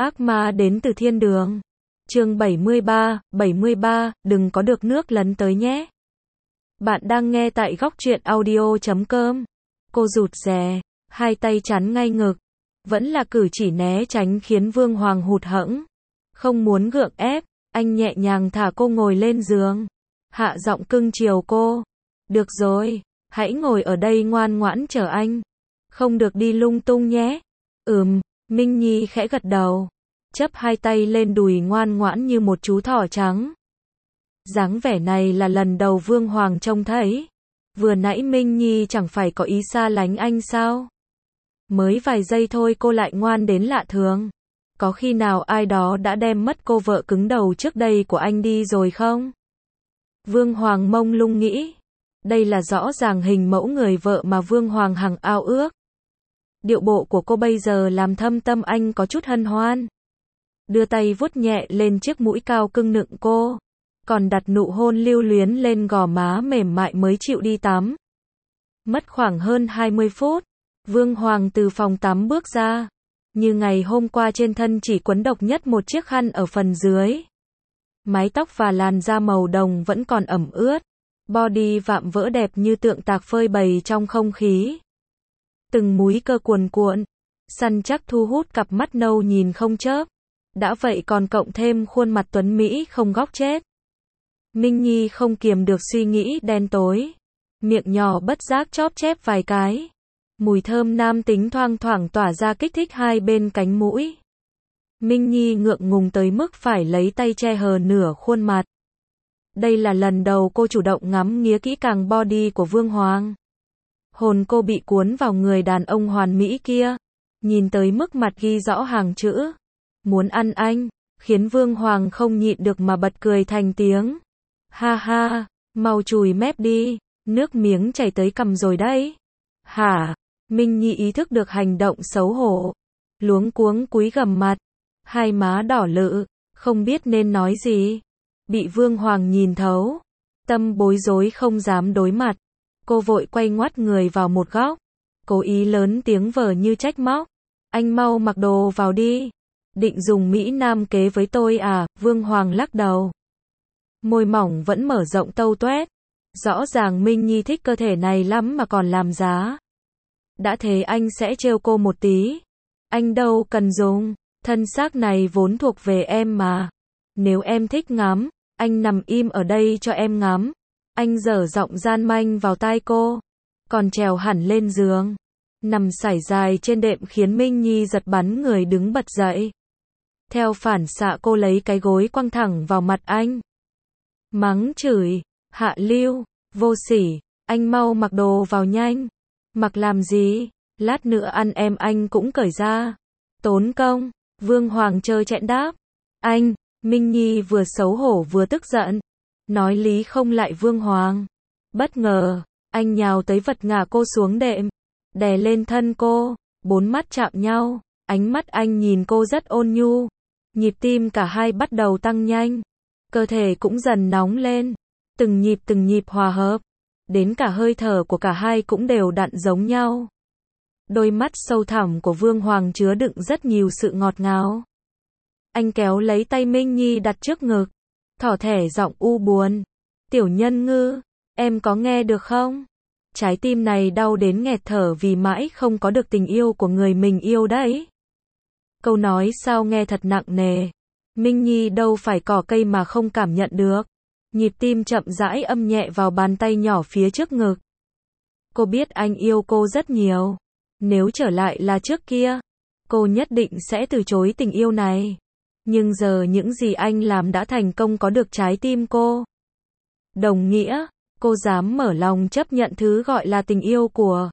Ác ma đến từ thiên đường. Chương 73, đừng có được nước lấn tới nhé. Bạn đang nghe tại góc truyện audio.com. Cô rụt rè, hai tay chắn ngay ngực. Vẫn là cử chỉ né tránh khiến Vương Hoàng hụt hẫng. Không muốn gượng ép, anh nhẹ nhàng thả cô ngồi lên giường. Hạ giọng cưng chiều cô. Được rồi, hãy ngồi ở đây ngoan ngoãn chờ anh. Không được đi lung tung nhé. Minh Nhi khẽ gật đầu. Chắp hai tay lên đùi ngoan ngoãn như một chú thỏ trắng. Dáng vẻ này là lần đầu Vương Hoàng trông thấy. Vừa nãy Minh Nhi chẳng phải có ý xa lánh anh sao? Mới vài giây thôi cô lại ngoan đến lạ thường. Có khi nào ai đó đã đem mất cô vợ cứng đầu trước đây của anh đi rồi không? Vương Hoàng mông lung nghĩ. Đây là rõ ràng hình mẫu người vợ mà Vương Hoàng hằng ao ước. Điệu bộ của cô bây giờ làm thâm tâm anh có chút hân hoan. Đưa tay vuốt nhẹ lên chiếc mũi cao cưng nựng cô. Còn đặt nụ hôn lưu luyến lên gò má mềm mại mới chịu đi tắm. Mất khoảng hơn 20 phút. Vương Hoàng từ phòng tắm bước ra. Như ngày hôm qua trên thân chỉ quấn độc nhất một chiếc khăn ở phần dưới. Mái tóc và làn da màu đồng vẫn còn ẩm ướt. Body vạm vỡ đẹp như tượng tạc phơi bày trong không khí. Từng múi cơ cuồn cuộn, săn chắc thu hút cặp mắt nâu nhìn không chớp. Đã vậy còn cộng thêm khuôn mặt tuấn Mỹ không góc chết. Minh Nhi không kiềm được suy nghĩ đen tối. Miệng nhỏ bất giác chóp chép vài cái. Mùi thơm nam tính thoang thoảng tỏa ra kích thích hai bên cánh mũi. Minh Nhi ngượng ngùng tới mức phải lấy tay che hờ nửa khuôn mặt. Đây là lần đầu cô chủ động ngắm nghía kỹ càng body của Vương Hoàng. Hồn cô bị cuốn vào người đàn ông hoàn mỹ kia. Nhìn tới mức mặt ghi rõ hàng chữ. Muốn ăn anh, khiến Vương Hoàng không nhịn được mà bật cười thành tiếng. Ha ha, mau chùi mép đi, nước miếng chảy tới cằm rồi đấy. Hả? Minh Nhi ý thức được hành động xấu hổ. Luống cuống cúi gằm mặt. Hai má đỏ lự, không biết nên nói gì. Bị Vương Hoàng nhìn thấu. Tâm bối rối không dám đối mặt. Cô vội quay ngoắt người vào một góc. Cố ý lớn tiếng vờ như trách móc. Anh mau mặc đồ vào đi. Định dùng Mỹ Nam kế với tôi à? Vương Hoàng lắc đầu. Môi mỏng vẫn mở rộng tâu toét. Rõ ràng Minh Nhi thích cơ thể này lắm mà còn làm giá. Đã thế anh sẽ trêu cô một tí. Anh đâu cần dùng. Thân xác này vốn thuộc về em mà. Nếu em thích ngắm, anh nằm im ở đây cho em ngắm. Anh dở giọng gian manh vào tai cô. Còn trèo hẳn lên giường. Nằm sải dài trên đệm khiến Minh Nhi giật bắn người đứng bật dậy. Theo phản xạ cô lấy cái gối quăng thẳng vào mặt anh. Mắng chửi. Hạ lưu. Vô sỉ. Anh mau mặc đồ vào nhanh. Mặc làm gì? Lát nữa ăn em anh cũng cởi ra. Tốn công. Vương Hoàng trơ trẽn đáp. Anh. Minh Nhi vừa xấu hổ vừa tức giận. Nói lý không lại Vương Hoàng. Bất ngờ, anh nhào tới vật ngã cô xuống đệm. Đè lên thân cô. Bốn mắt chạm nhau. Ánh mắt anh nhìn cô rất ôn nhu. Nhịp tim cả hai bắt đầu tăng nhanh. Cơ thể cũng dần nóng lên. Từng nhịp hòa hợp. Đến cả hơi thở của cả hai cũng đều đặn giống nhau. Đôi mắt sâu thẳm của Vương Hoàng chứa đựng rất nhiều sự ngọt ngào. Anh kéo lấy tay Minh Nhi đặt trước ngực. Thỏ thẻ giọng u buồn. Tiểu nhân ngư, em có nghe được không? Trái tim này đau đến nghẹt thở vì mãi không có được tình yêu của người mình yêu đấy. Câu nói sao nghe thật nặng nề. Minh Nhi đâu phải cỏ cây mà không cảm nhận được. Nhịp tim chậm rãi âm nhẹ vào bàn tay nhỏ phía trước ngực. Cô biết anh yêu cô rất nhiều. Nếu trở lại là trước kia, cô nhất định sẽ từ chối tình yêu này. Nhưng giờ những gì anh làm đã thành công có được trái tim cô. Đồng nghĩa, cô dám mở lòng chấp nhận thứ gọi là tình yêu của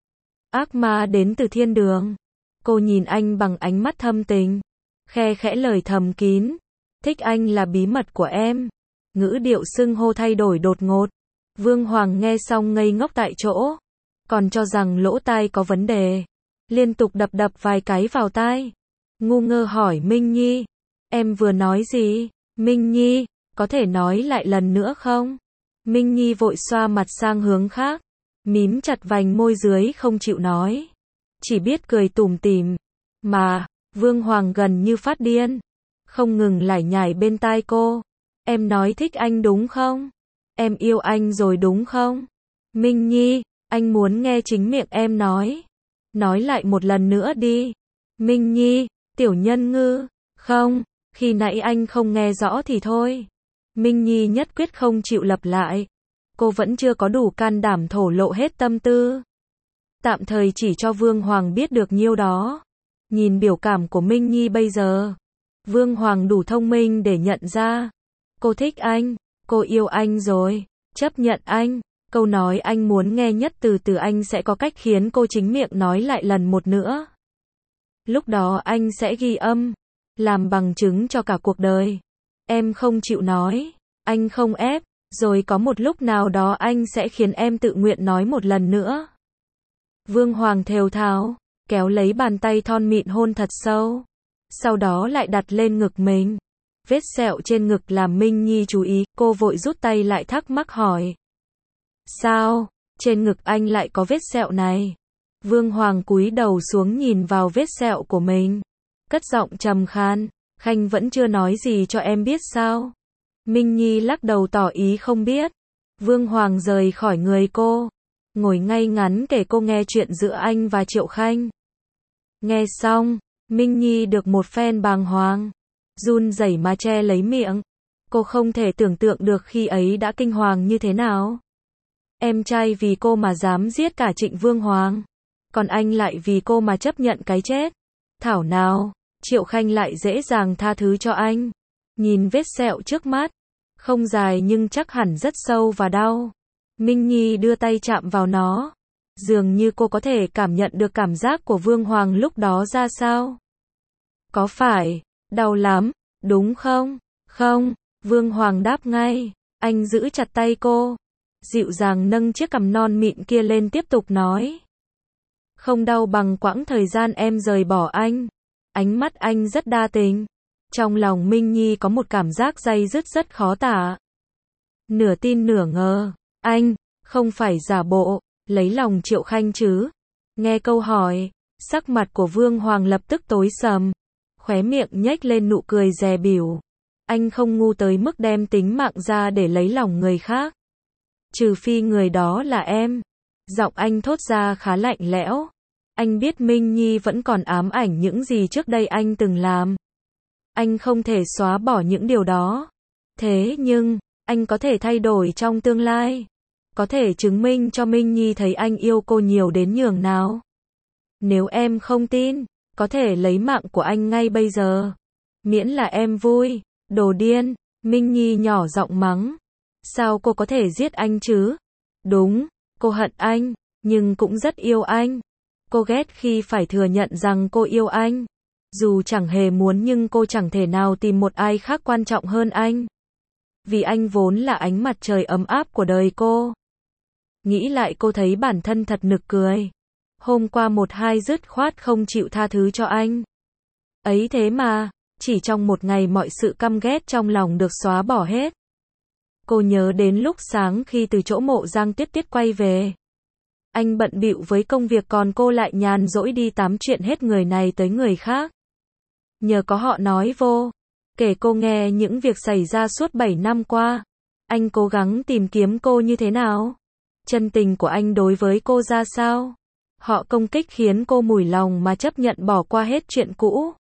ác ma đến từ thiên đường. Cô nhìn anh bằng ánh mắt thâm tình. Khe khẽ lời thầm kín. Thích anh là bí mật của em. Ngữ điệu xưng hô thay đổi đột ngột. Vương Hoàng nghe xong ngây ngốc tại chỗ. Còn cho rằng lỗ tai có vấn đề. Liên tục đập vài cái vào tai. Ngu ngơ hỏi Minh Nhi. Em vừa nói gì? Minh Nhi, có thể nói lại lần nữa không? Minh Nhi vội xoa mặt sang hướng khác. Mím chặt vành môi dưới không chịu nói. Chỉ biết cười tủm tỉm. Mà, Vương Hoàng gần như phát điên, không ngừng lải nhải bên tai cô. Em nói thích anh đúng không? Em yêu anh rồi đúng không? Minh Nhi, anh muốn nghe chính miệng em nói. Nói lại một lần nữa đi. Minh Nhi, tiểu nhân ngư, không, khi nãy anh không nghe rõ thì thôi. Minh Nhi nhất quyết không chịu lặp lại. Cô vẫn chưa có đủ can đảm thổ lộ hết tâm tư. Tạm thời chỉ cho Vương Hoàng biết được nhiêu đó. Nhìn biểu cảm của Minh Nhi bây giờ, Vương Hoàng đủ thông minh để nhận ra. Cô thích anh, cô yêu anh rồi, chấp nhận anh. Câu nói anh muốn nghe nhất từ anh sẽ có cách khiến cô chính miệng nói lại lần một nữa. Lúc đó anh sẽ ghi âm, làm bằng chứng cho cả cuộc đời. Em không chịu nói, anh không ép, rồi có một lúc nào đó anh sẽ khiến em tự nguyện nói một lần nữa. Vương Hoàng thều thào, kéo lấy bàn tay thon mịn hôn thật sâu. Sau đó lại đặt lên ngực mình. Vết sẹo trên ngực làm Minh Nhi chú ý, cô vội rút tay lại thắc mắc hỏi. Sao, trên ngực anh lại có vết sẹo này? Vương Hoàng cúi đầu xuống nhìn vào vết sẹo của mình. Cất giọng trầm khan, Khanh vẫn chưa nói gì cho em biết sao? Minh Nhi lắc đầu tỏ ý không biết. Vương Hoàng rời khỏi người cô, ngồi ngay ngắn kể cô nghe chuyện giữa anh và Triệu Khanh. Nghe xong, Minh Nhi được một phen bàng hoàng, run rẩy mà che lấy miệng. Cô không thể tưởng tượng được khi ấy đã kinh hoàng như thế nào. Em trai vì cô mà dám giết cả Trịnh Vương Hoàng, còn anh lại vì cô mà chấp nhận cái chết. Thảo nào, Triệu Khanh lại dễ dàng tha thứ cho anh. Nhìn vết sẹo trước mắt, không dài nhưng chắc hẳn rất sâu và đau. Minh Nhi đưa tay chạm vào nó. Dường như cô có thể cảm nhận được cảm giác của Vương Hoàng lúc đó ra sao. Có phải, đau lắm, đúng không? Không, Vương Hoàng đáp ngay. Anh giữ chặt tay cô, dịu dàng nâng chiếc cằm non mịn kia lên tiếp tục nói. Không đau bằng quãng thời gian em rời bỏ anh. Ánh mắt anh rất đa tình. Trong lòng Minh Nhi có một cảm giác day dứt rất khó tả. Nửa tin nửa ngờ. Anh, không phải giả bộ, lấy lòng Triệu Khanh chứ? Nghe câu hỏi, sắc mặt của Vương Hoàng lập tức tối sầm. Khóe miệng nhếch lên nụ cười dè bỉu. Anh không ngu tới mức đem tính mạng ra để lấy lòng người khác. Trừ phi người đó là em. Giọng anh thốt ra khá lạnh lẽo. Anh biết Minh Nhi vẫn còn ám ảnh những gì trước đây anh từng làm. Anh không thể xóa bỏ những điều đó. Thế nhưng, anh có thể thay đổi trong tương lai. Có thể chứng minh cho Minh Nhi thấy anh yêu cô nhiều đến nhường nào. Nếu em không tin, có thể lấy mạng của anh ngay bây giờ. Miễn là em vui. Đồ điên, Minh Nhi nhỏ giọng mắng. Sao cô có thể giết anh chứ? Đúng, cô hận anh, nhưng cũng rất yêu anh. Cô ghét khi phải thừa nhận rằng cô yêu anh. Dù chẳng hề muốn nhưng cô chẳng thể nào tìm một ai khác quan trọng hơn anh. Vì anh vốn là ánh mặt trời ấm áp của đời cô. Nghĩ lại cô thấy bản thân thật nực cười. Hôm qua một hai dứt khoát không chịu tha thứ cho anh. Ấy thế mà, chỉ trong một ngày mọi sự căm ghét trong lòng được xóa bỏ hết. Cô nhớ đến lúc sáng khi từ chỗ Mộ Giang Tiết Tiết quay về. Anh bận bịu với công việc còn cô lại nhàn rỗi đi tám chuyện hết người này tới người khác. Nhờ có họ nói vô, kể cô nghe những việc xảy ra suốt 7 năm qua. Anh cố gắng tìm kiếm cô như thế nào? Chân tình của anh đối với cô ra sao? Họ công kích khiến cô mủi lòng mà chấp nhận bỏ qua hết chuyện cũ.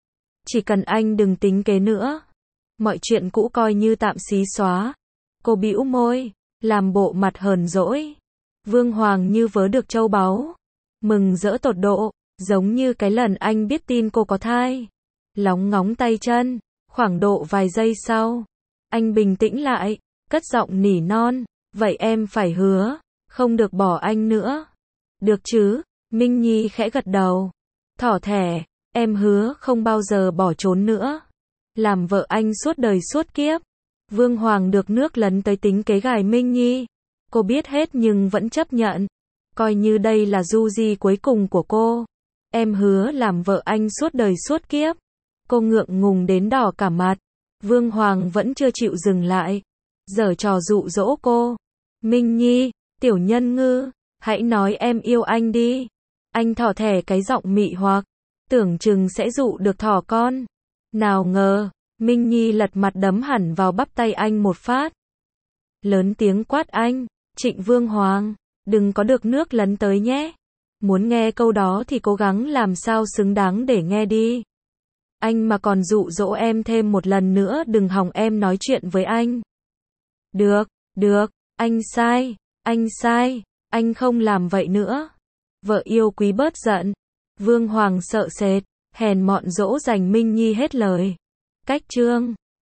Chỉ cần anh đừng tính kế nữa. Mọi chuyện cũ coi như tạm xí xóa. Cô bĩu môi, làm bộ mặt hờn dỗi. Vương Hoàng như vớ được châu báu. Mừng rỡ tột độ, giống như cái lần anh biết tin cô có thai. Lóng ngóng tay chân, khoảng độ vài giây sau. Anh bình tĩnh lại, cất giọng nỉ non. Vậy em phải hứa, không được bỏ anh nữa. Được chứ, Minh Nhi khẽ gật đầu. Thỏ thẻ, em hứa không bao giờ bỏ trốn nữa. Làm vợ anh suốt đời suốt kiếp. Vương Hoàng được nước lấn tới tính kế gài Minh Nhi. Cô biết hết nhưng vẫn chấp nhận. Coi như đây là du di cuối cùng của cô. Em hứa làm vợ anh suốt đời suốt kiếp. Cô ngượng ngùng đến đỏ cả mặt. Vương Hoàng vẫn chưa chịu dừng lại. Giở trò dụ dỗ cô. Minh Nhi, tiểu nhân ngư, hãy nói em yêu anh đi. Anh thỏ thẻ cái giọng mị hoặc. tưởng chừng sẽ dụ được thỏ con. Nào ngờ, Minh Nhi lật mặt đấm hẳn vào bắp tay anh một phát. Lớn tiếng quát anh, Trịnh Vương Hoàng, đừng có được nước lấn tới nhé. Muốn nghe câu đó thì cố gắng làm sao xứng đáng để nghe đi. Anh mà còn dụ dỗ em thêm một lần nữa đừng hòng em nói chuyện với anh. Được, anh sai, anh không làm vậy nữa. Vợ yêu quý bớt giận. Vương Hoàng sợ sệt, hèn mọn dỗ dành Minh Nhi hết lời. Cách chương